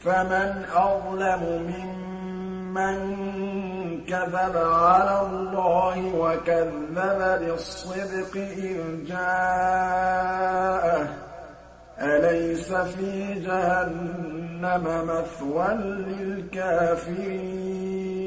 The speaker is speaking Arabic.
فَمَنْ أَظْلَمُ مِمَّن كَذَبَ عَلَى اللَّهِ وَكَذَّبَ بِالصِّدْقِ إِذْ جَاءَهُ ۚ أَلَيْسَ فِي جَهَنَّمَ مَثْوًى لِّلْكَافِرِينَ